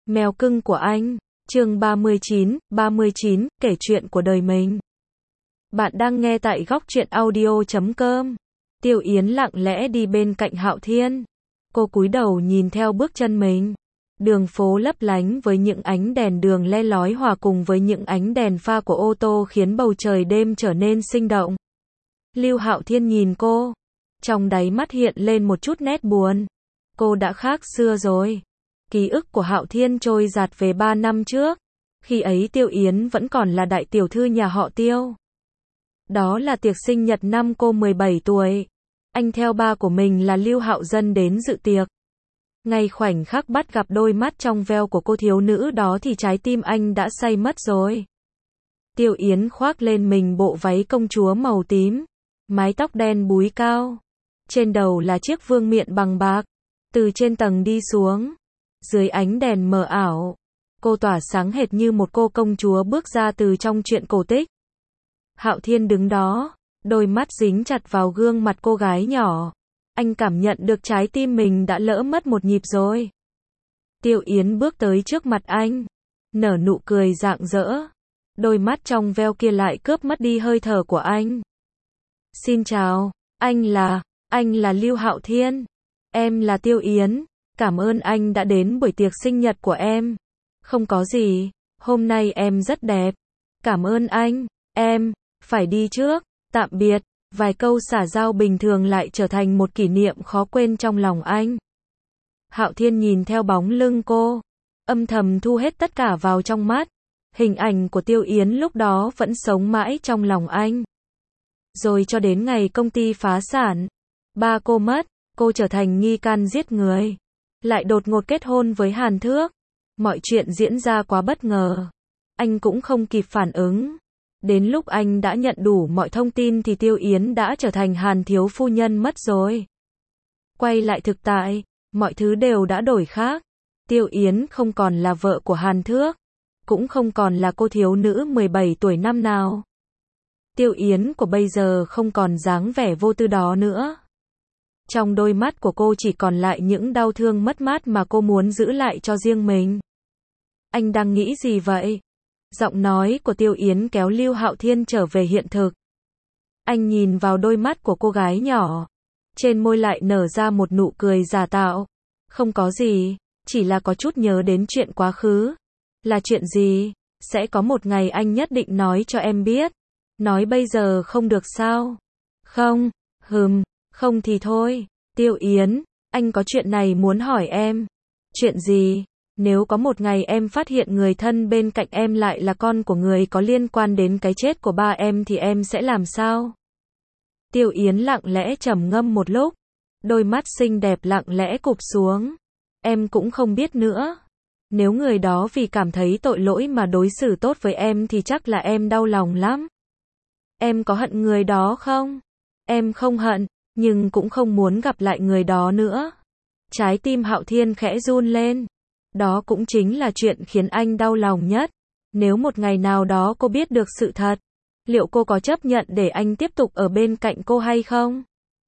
Mèo cưng của anh. Chương 39, kể chuyện của đời mình. Bạn đang nghe tại góc truyện audio.com. Tiêu Yến lặng lẽ đi bên cạnh Hạo Thiên. Cô cúi đầu nhìn theo bước chân mình. Đường phố lấp lánh với những ánh đèn đường le lói hòa cùng với những ánh đèn pha của ô tô khiến bầu trời đêm trở nên sinh động. Lưu Hạo Thiên nhìn cô. Trong đáy mắt hiện lên một chút nét buồn. Cô đã khác xưa rồi. Ký ức của Hạo Thiên trôi dạt về 3 năm trước. Khi ấy Tiêu Yến vẫn còn là đại tiểu thư nhà họ Tiêu. Đó là tiệc sinh nhật năm cô 17 tuổi. Anh theo ba của mình là Lưu Hạo Dân đến dự tiệc. Ngay khoảnh khắc bắt gặp đôi mắt trong veo của cô thiếu nữ đó thì trái tim anh đã say mất rồi. Tiêu Yến khoác lên mình bộ váy công chúa màu tím, mái tóc đen búi cao. Trên đầu là chiếc vương miện bằng bạc. Từ trên tầng đi xuống, dưới ánh đèn mờ ảo, cô tỏa sáng hệt như một cô công chúa bước ra từ trong truyện cổ tích. Hạo Thiên đứng đó, đôi mắt dính chặt vào gương mặt cô gái nhỏ. Anh cảm nhận được trái tim mình đã lỡ mất một nhịp rồi. Tiêu Yến bước tới trước mặt anh, nở nụ cười rạng rỡ. Đôi mắt trong veo kia lại cướp mất đi hơi thở của anh. Xin chào, anh là Lưu Hạo Thiên. Em là Tiêu Yến. Cảm ơn anh đã đến buổi tiệc sinh nhật của em. Không có gì, hôm nay em rất đẹp. Cảm ơn anh, em phải đi trước, tạm biệt. Vài câu xã giao bình thường lại trở thành một kỷ niệm khó quên trong lòng anh. Hạo Thiên nhìn theo bóng lưng cô, âm thầm thu hết tất cả vào trong mắt. Hình ảnh của Tiêu Yến lúc đó vẫn sống mãi trong lòng anh. Rồi cho đến ngày công ty phá sản, ba cô mất, cô trở thành nghi can giết người. Lại đột ngột kết hôn với Hàn Thước. Mọi chuyện diễn ra quá bất ngờ. Anh cũng không kịp phản ứng. Đến lúc anh đã nhận đủ mọi thông tin thì Tiêu Yến đã trở thành Hàn thiếu phu nhân mất rồi. Quay lại thực tại, mọi thứ đều đã đổi khác. Tiêu Yến không còn là vợ của Hàn Thước, cũng không còn là cô thiếu nữ 17 tuổi năm nào. Tiêu Yến của bây giờ không còn dáng vẻ vô tư đó nữa. Trong đôi mắt của cô chỉ còn lại những đau thương mất mát mà cô muốn giữ lại cho riêng mình. Anh đang nghĩ gì vậy? Giọng nói của Tiêu Yến kéo Lưu Hạo Thiên trở về hiện thực. Anh nhìn vào đôi mắt của cô gái nhỏ. Trên môi lại nở ra một nụ cười giả tạo. Không có gì, chỉ là có chút nhớ đến chuyện quá khứ. Là chuyện gì? Sẽ có một ngày anh nhất định nói cho em biết. Nói bây giờ không được sao? Không, không thì thôi. Tiêu Yến, anh có chuyện này muốn hỏi em. Chuyện gì? Nếu có một ngày em phát hiện người thân bên cạnh em lại là con của người có liên quan đến cái chết của ba em thì em sẽ làm sao? Tiêu Yến lặng lẽ trầm ngâm một lúc. Đôi mắt xinh đẹp lặng lẽ cụp xuống. Em cũng không biết nữa. Nếu người đó vì cảm thấy tội lỗi mà đối xử tốt với em thì chắc là em đau lòng lắm. Em có hận người đó không? Em không hận, nhưng cũng không muốn gặp lại người đó nữa. Trái tim Hạo Thiên khẽ run lên. Đó cũng chính là chuyện khiến anh đau lòng nhất. Nếu một ngày nào đó cô biết được sự thật, liệu cô có chấp nhận để anh tiếp tục ở bên cạnh cô hay không?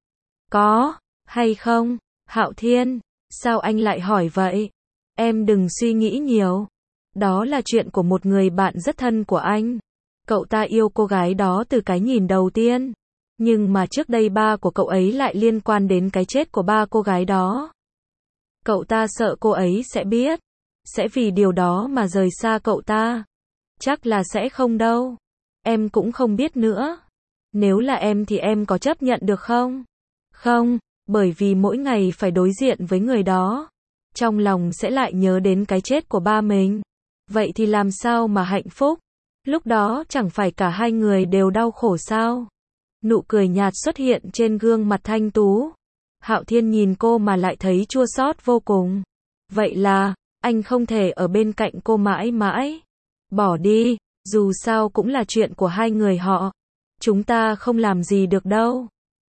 Có, hay không? Hạo Thiên, sao anh lại hỏi vậy? Em đừng suy nghĩ nhiều. Đó là chuyện của một người bạn rất thân của anh. Cậu ta yêu cô gái đó từ cái nhìn đầu tiên. Nhưng mà trước đây ba của cậu ấy lại liên quan đến cái chết của ba cô gái đó. Cậu ta sợ cô ấy sẽ biết. Sẽ vì điều đó mà rời xa cậu ta. Chắc là sẽ không đâu. Em cũng không biết nữa. Nếu là em thì em có chấp nhận được không? Không, bởi vì mỗi ngày phải đối diện với người đó. Trong lòng sẽ lại nhớ đến cái chết của ba mình. Vậy thì làm sao mà hạnh phúc? Lúc đó chẳng phải cả hai người đều đau khổ sao? Nụ cười nhạt xuất hiện trên gương mặt thanh tú. Hạo Thiên nhìn cô mà lại thấy chua xót vô cùng. Vậy là, anh không thể ở bên cạnh cô mãi mãi. Bỏ đi, dù sao cũng là chuyện của hai người họ. Chúng ta không làm gì được đâu.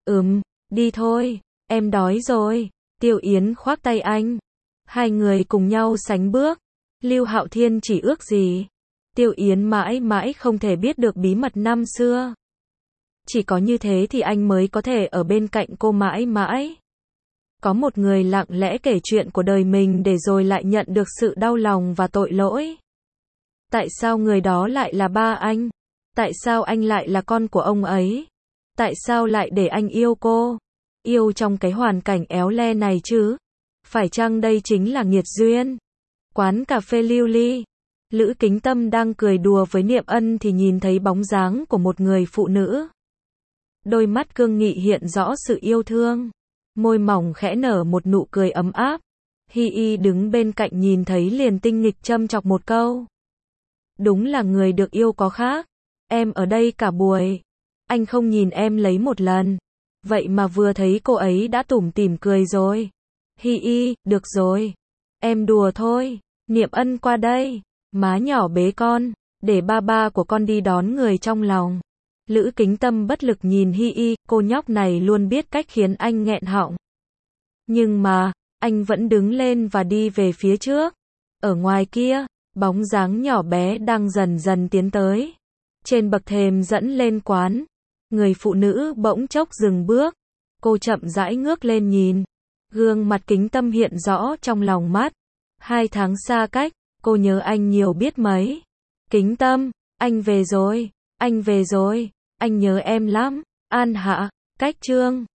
Đi thôi, em đói rồi. Tiêu Yến khoác tay anh. Hai người cùng nhau sánh bước. Lưu Hạo Thiên chỉ ước gì? Tiêu Yến mãi mãi không thể biết được bí mật năm xưa. Chỉ có như thế thì anh mới có thể ở bên cạnh cô mãi mãi. Có một người lặng lẽ kể chuyện của đời mình để rồi lại nhận được sự đau lòng và tội lỗi. Tại sao người đó lại là ba anh? Tại sao anh lại là con của ông ấy? Tại sao lại để anh yêu cô? Yêu trong cái hoàn cảnh éo le này chứ? Phải chăng đây chính là nghiệt duyên? Quán cà phê lưu ly. Lữ Kính Tâm đang cười đùa với Niệm Ân thì nhìn thấy bóng dáng của một người phụ nữ. Đôi mắt cương nghị hiện rõ sự yêu thương. Môi mỏng khẽ nở một nụ cười ấm áp. Hi Y đứng bên cạnh nhìn thấy liền tinh nghịch châm chọc một câu. Đúng là người được yêu có khác. Em ở đây cả buổi. Anh không nhìn em lấy một lần. Vậy mà vừa thấy cô ấy đã tủm tỉm cười rồi. Hi Y, được rồi. Em đùa thôi. Niệm Ân qua đây. Má nhỏ bế con. Để ba ba của con đi đón người trong lòng. Lữ Kính Tâm bất lực nhìn Hi Y, cô nhóc này luôn biết cách khiến anh nghẹn họng. Nhưng mà, anh vẫn đứng lên và đi về phía trước. Ở ngoài kia, bóng dáng nhỏ bé đang dần dần tiến tới. Trên bậc thềm dẫn lên quán, người phụ nữ bỗng chốc dừng bước. Cô chậm rãi ngước lên nhìn. Gương mặt Kính Tâm hiện rõ trong lòng mắt. 2 tháng xa cách, cô nhớ anh nhiều biết mấy. Kính Tâm, anh về rồi, anh về rồi, anh nhớ em lắm. An Hạ, cách chương